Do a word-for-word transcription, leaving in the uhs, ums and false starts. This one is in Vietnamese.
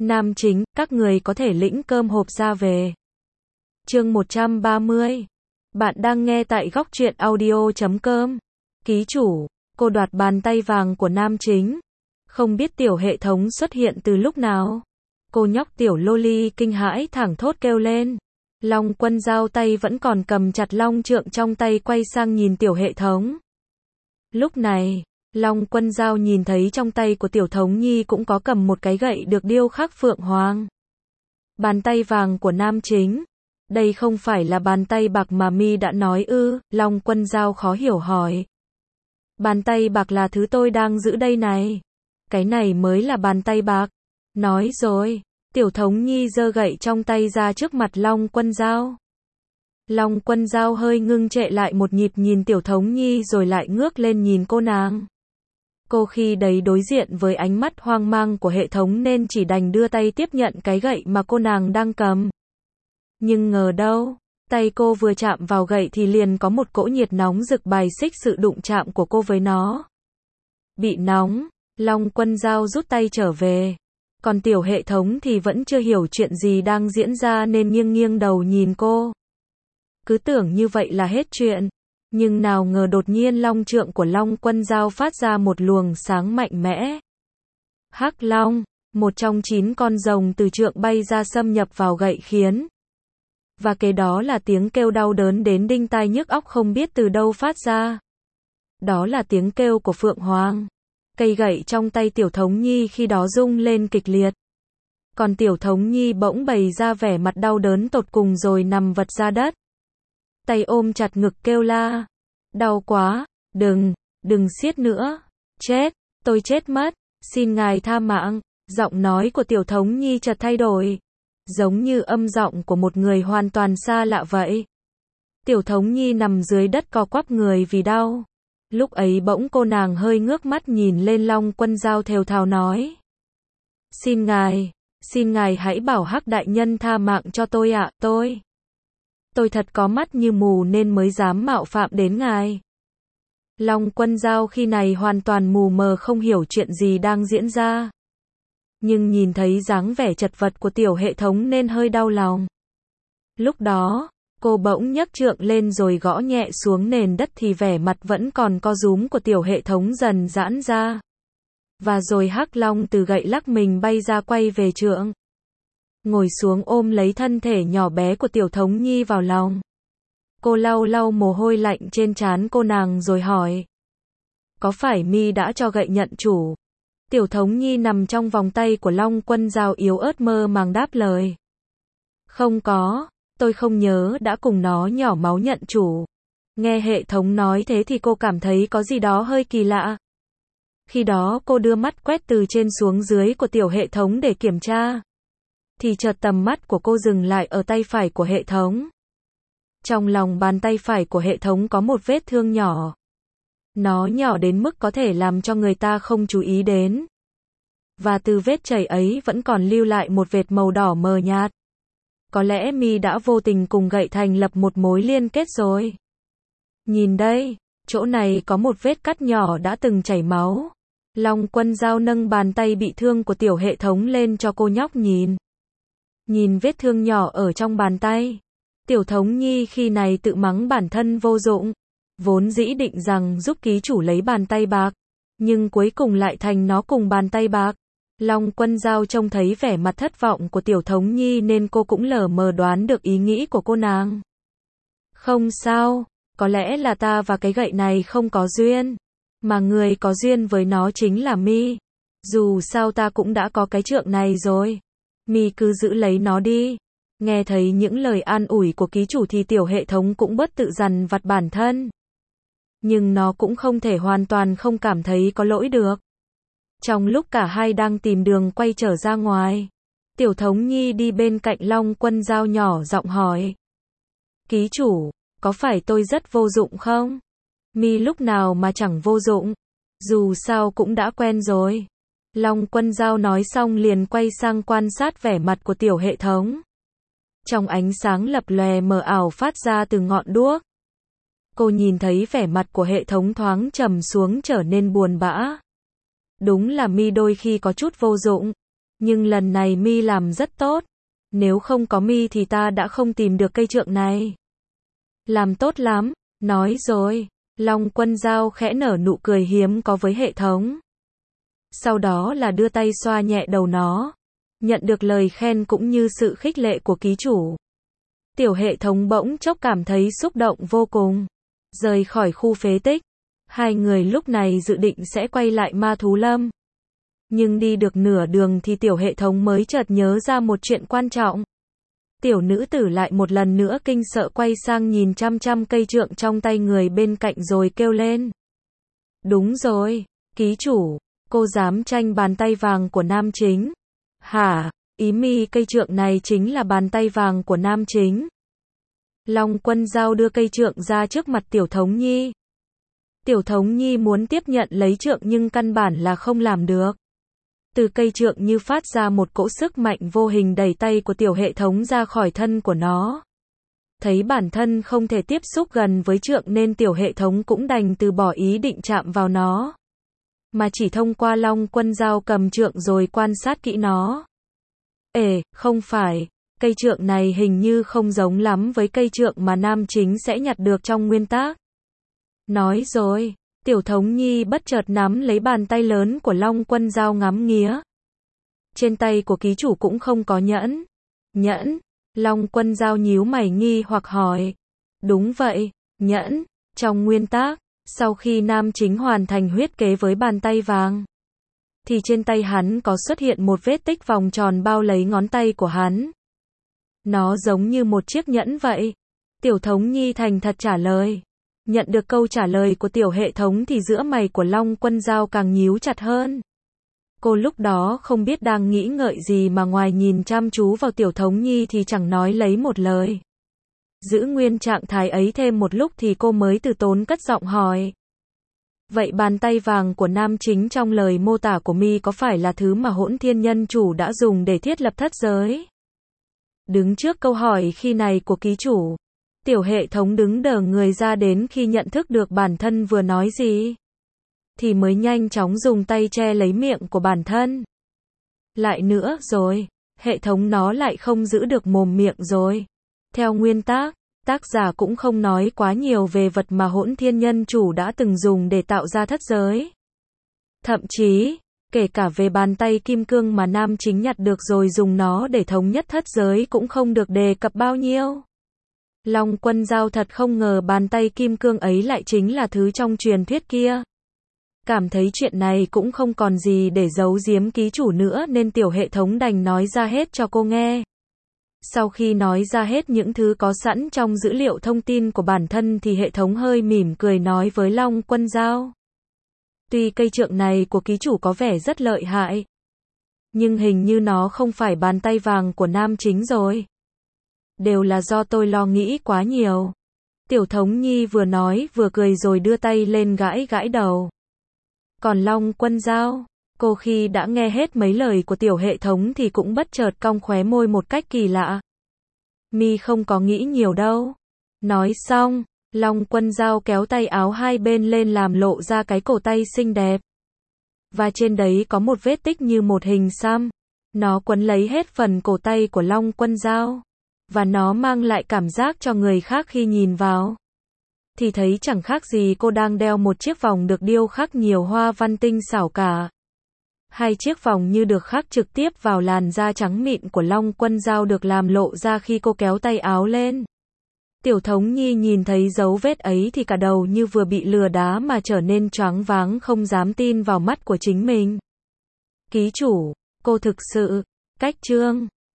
Nam chính, các người có thể lĩnh cơm hộp ra về. Chương một trăm ba mươi. Bạn đang nghe tại góc truyện audio chấm com. Ký chủ, cô đoạt bàn tay vàng của nam chính. Không biết tiểu hệ thống xuất hiện từ lúc nào. Cô nhóc tiểu loli kinh hãi thẳng thốt kêu lên. Long Quân Dao tay vẫn còn cầm chặt long trượng trong tay quay sang nhìn tiểu hệ thống. Lúc này, Long Quân Dao nhìn thấy trong tay của tiểu thống nhi cũng có cầm một cái gậy được điêu khắc phượng hoàng. Bàn tay vàng của nam chính. Đây không phải là bàn tay bạc mà mi đã nói ư? Long Quân Dao khó hiểu hỏi. Bàn tay bạc là thứ tôi đang giữ đây này. Cái này mới là bàn tay bạc. Nói rồi, tiểu thống nhi giơ gậy trong tay ra trước mặt Long Quân Dao. Long Quân Dao hơi ngưng trệ lại một nhịp nhìn tiểu thống nhi rồi lại ngước lên nhìn cô nàng. Cô khi đấy đối diện với ánh mắt hoang mang của hệ thống nên chỉ đành đưa tay tiếp nhận cái gậy mà cô nàng đang cầm. Nhưng ngờ đâu, tay cô vừa chạm vào gậy thì liền có một cỗ nhiệt nóng rực bài xích sự đụng chạm của cô với nó. Bị nóng, Long Quân Dao rút tay trở về. Còn tiểu hệ thống thì vẫn chưa hiểu chuyện gì đang diễn ra nên nghiêng nghiêng đầu nhìn cô. Cứ tưởng như vậy là hết chuyện. Nhưng nào ngờ đột nhiên long trượng của Long Quân Dao phát ra một luồng sáng mạnh mẽ. Hắc Long, một trong chín con rồng từ trượng bay ra xâm nhập vào gậy khiến. Và kế đó là tiếng kêu đau đớn đến đinh tai nhức óc không biết từ đâu phát ra. Đó là tiếng kêu của Phượng Hoàng. Cây gậy trong tay tiểu thống nhi khi đó rung lên kịch liệt. Còn tiểu thống nhi bỗng bày ra vẻ mặt đau đớn tột cùng rồi nằm vật ra đất. Tay ôm chặt ngực kêu la. Đau quá, đừng, đừng siết nữa. Chết, tôi chết mất, xin ngài tha mạng. Giọng nói của tiểu thống nhi chợt thay đổi. Giống như âm giọng của một người hoàn toàn xa lạ vậy. Tiểu thống nhi nằm dưới đất co quắp người vì đau. Lúc ấy bỗng cô nàng hơi ngước mắt nhìn lên Long Quân Dao thều thào nói. Xin ngài, xin ngài hãy bảo Hắc đại nhân tha mạng cho tôi ạ, tôi. Tôi thật có mắt như mù nên mới dám mạo phạm đến ngài. Long Quân Dao khi này hoàn toàn mù mờ không hiểu chuyện gì đang diễn ra. Nhưng nhìn thấy dáng vẻ chật vật của tiểu hệ thống nên hơi đau lòng. Lúc đó, cô bỗng nhấc trượng lên rồi gõ nhẹ xuống nền đất thì vẻ mặt vẫn còn co rúm của tiểu hệ thống dần giãn ra. Và rồi Hắc Long từ gậy lắc mình bay ra quay về trượng. Ngồi xuống ôm lấy thân thể nhỏ bé của tiểu thống nhi vào lòng. Cô lau lau mồ hôi lạnh trên trán cô nàng rồi hỏi. Có phải mi đã cho gậy nhận chủ? Tiểu thống nhi nằm trong vòng tay của Long Quân Dao yếu ớt mơ màng đáp lời. Không có, tôi không nhớ đã cùng nó nhỏ máu nhận chủ. Nghe hệ thống nói thế thì cô cảm thấy có gì đó hơi kỳ lạ. Khi đó cô đưa mắt quét từ trên xuống dưới của tiểu hệ thống để kiểm tra. Thì chợt tầm mắt của cô dừng lại ở tay phải của hệ thống. Trong lòng bàn tay phải của hệ thống có một vết thương nhỏ. Nó nhỏ đến mức có thể làm cho người ta không chú ý đến. Và từ vết chảy ấy vẫn còn lưu lại một vệt màu đỏ mờ nhạt. Có lẽ mi đã vô tình cùng gậy thành lập một mối liên kết rồi. Nhìn đây, chỗ này có một vết cắt nhỏ đã từng chảy máu. Long Quân Dao nâng bàn tay bị thương của tiểu hệ thống lên cho cô nhóc nhìn. Nhìn vết thương nhỏ ở trong bàn tay. Tiểu thống nhi khi này tự mắng bản thân vô dụng. Vốn dĩ định rằng giúp ký chủ lấy bàn tay bạc. Nhưng cuối cùng lại thành nó cùng bàn tay bạc. Long Quân Dao trông thấy vẻ mặt thất vọng của tiểu thống nhi nên cô cũng lờ mờ đoán được ý nghĩ của cô nàng. Không sao, có lẽ là ta và cái gậy này không có duyên. Mà người có duyên với nó chính là mi. Dù sao ta cũng đã có cái trượng này rồi. Mi cứ giữ lấy nó đi. Nghe thấy những lời an ủi của ký chủ thì tiểu hệ thống cũng bớt tự dằn vặt bản thân. Nhưng nó cũng không thể hoàn toàn không cảm thấy có lỗi được. Trong lúc cả hai đang tìm đường quay trở ra ngoài, tiểu thống nhi đi bên cạnh Long Quân Dao nhỏ giọng hỏi. Ký chủ, có phải tôi rất vô dụng không? Mi lúc nào mà chẳng vô dụng. Dù sao cũng đã quen rồi. Long Quân Dao nói xong liền quay sang quan sát vẻ mặt của tiểu hệ thống. Trong ánh sáng lập lòe mờ ảo phát ra từ ngọn đuốc. Cô nhìn thấy vẻ mặt của hệ thống thoáng trầm xuống trở nên buồn bã. Đúng là mi đôi khi có chút vô dụng. Nhưng lần này mi làm rất tốt. Nếu không có mi thì ta đã không tìm được cây trượng này. Làm tốt lắm, nói rồi. Long Quân Dao khẽ nở nụ cười hiếm có với hệ thống. Sau đó là đưa tay xoa nhẹ đầu nó. Nhận được lời khen cũng như sự khích lệ của ký chủ. Tiểu hệ thống bỗng chốc cảm thấy xúc động vô cùng. Rời khỏi khu phế tích. Hai người lúc này dự định sẽ quay lại ma thú lâm. Nhưng đi được nửa đường thì tiểu hệ thống mới chợt nhớ ra một chuyện quan trọng. Tiểu nữ tử lại một lần nữa kinh sợ quay sang nhìn chăm chăm cây trượng trong tay người bên cạnh rồi kêu lên. Đúng rồi, ký chủ, cô dám tranh bàn tay vàng của nam chính. Hả, ý mi cây trượng này chính là bàn tay vàng của nam chính. Long Quân Dao đưa cây trượng ra trước mặt Tiểu Thống Nhi. Tiểu Thống Nhi muốn tiếp nhận lấy trượng nhưng căn bản là không làm được. Từ cây trượng như phát ra một cỗ sức mạnh vô hình đẩy tay của tiểu hệ thống ra khỏi thân của nó. Thấy bản thân không thể tiếp xúc gần với trượng nên tiểu hệ thống cũng đành từ bỏ ý định chạm vào nó. Mà chỉ thông qua Long Quân Dao cầm trượng rồi quan sát kỹ nó. Ê, không phải, cây trượng này hình như không giống lắm với cây trượng mà nam chính sẽ nhặt được trong nguyên tác. Nói rồi. Tiểu Thống Nhi bất chợt nắm lấy bàn tay lớn của Long Quân Dao ngắm nghía. Trên tay của ký chủ cũng không có nhẫn. Nhẫn? Long Quân Dao nhíu mày nghi hoặc hỏi. Đúng vậy, nhẫn. Trong nguyên tác, sau khi nam chính hoàn thành huyết kế với bàn tay vàng, thì trên tay hắn có xuất hiện một vết tích vòng tròn bao lấy ngón tay của hắn. Nó giống như một chiếc nhẫn vậy. Tiểu Thống Nhi thành thật trả lời. Nhận được câu trả lời của tiểu hệ thống thì giữa mày của Long Quân Dao càng nhíu chặt hơn. Cô lúc đó không biết đang nghĩ ngợi gì mà ngoài nhìn chăm chú vào Tiểu Thống Nhi thì chẳng nói lấy một lời. Giữ nguyên trạng thái ấy thêm một lúc thì cô mới từ tốn cất giọng hỏi. Vậy bàn tay vàng của nam chính trong lời mô tả của mi có phải là thứ mà Hỗn Thiên Nhân Chủ đã dùng để thiết lập thất giới? Đứng trước câu hỏi khi này của ký chủ, tiểu hệ thống đứng đờ người ra đến khi nhận thức được bản thân vừa nói gì. Thì mới nhanh chóng dùng tay che lấy miệng của bản thân. Lại nữa rồi, hệ thống nó lại không giữ được mồm miệng rồi. Theo nguyên tác, tác giả cũng không nói quá nhiều về vật mà Hỗn Thiên Nhân Chủ đã từng dùng để tạo ra thất giới. Thậm chí, kể cả về bàn tay kim cương mà nam chính nhặt được rồi dùng nó để thống nhất thất giới cũng không được đề cập bao nhiêu. Long Quân Dao thật không ngờ bàn tay kim cương ấy lại chính là thứ trong truyền thuyết kia. Cảm thấy chuyện này cũng không còn gì để giấu giếm ký chủ nữa nên tiểu hệ thống đành nói ra hết cho cô nghe. Sau khi nói ra hết những thứ có sẵn trong dữ liệu thông tin của bản thân thì hệ thống hơi mỉm cười nói với Long Quân Dao. Tuy cây trượng này của ký chủ có vẻ rất lợi hại, nhưng hình như nó không phải bàn tay vàng của nam chính rồi. Đều là do tôi lo nghĩ quá nhiều. Tiểu Thống Nhi vừa nói vừa cười rồi đưa tay lên gãi gãi đầu. Còn Long Quân Dao, cô khi đã nghe hết mấy lời của tiểu hệ thống thì cũng bất chợt cong khóe môi một cách kỳ lạ. Mi không có nghĩ nhiều đâu. Nói xong, Long Quân Dao kéo tay áo hai bên lên làm lộ ra cái cổ tay xinh đẹp. Và trên đấy có một vết tích như một hình xăm. Nó quấn lấy hết phần cổ tay của Long Quân Dao. Và nó mang lại cảm giác cho người khác khi nhìn vào thì thấy chẳng khác gì cô đang đeo một chiếc vòng được điêu khắc nhiều hoa văn tinh xảo cả. Hai chiếc vòng như được khắc trực tiếp vào làn da trắng mịn của Long Quân Dao được làm lộ ra khi cô kéo tay áo lên. Tiểu Thống Nhi nhìn thấy dấu vết ấy thì cả đầu như vừa bị lừa đá mà trở nên choáng váng không dám tin vào mắt của chính mình. Ký chủ, cô thực sự, cách chương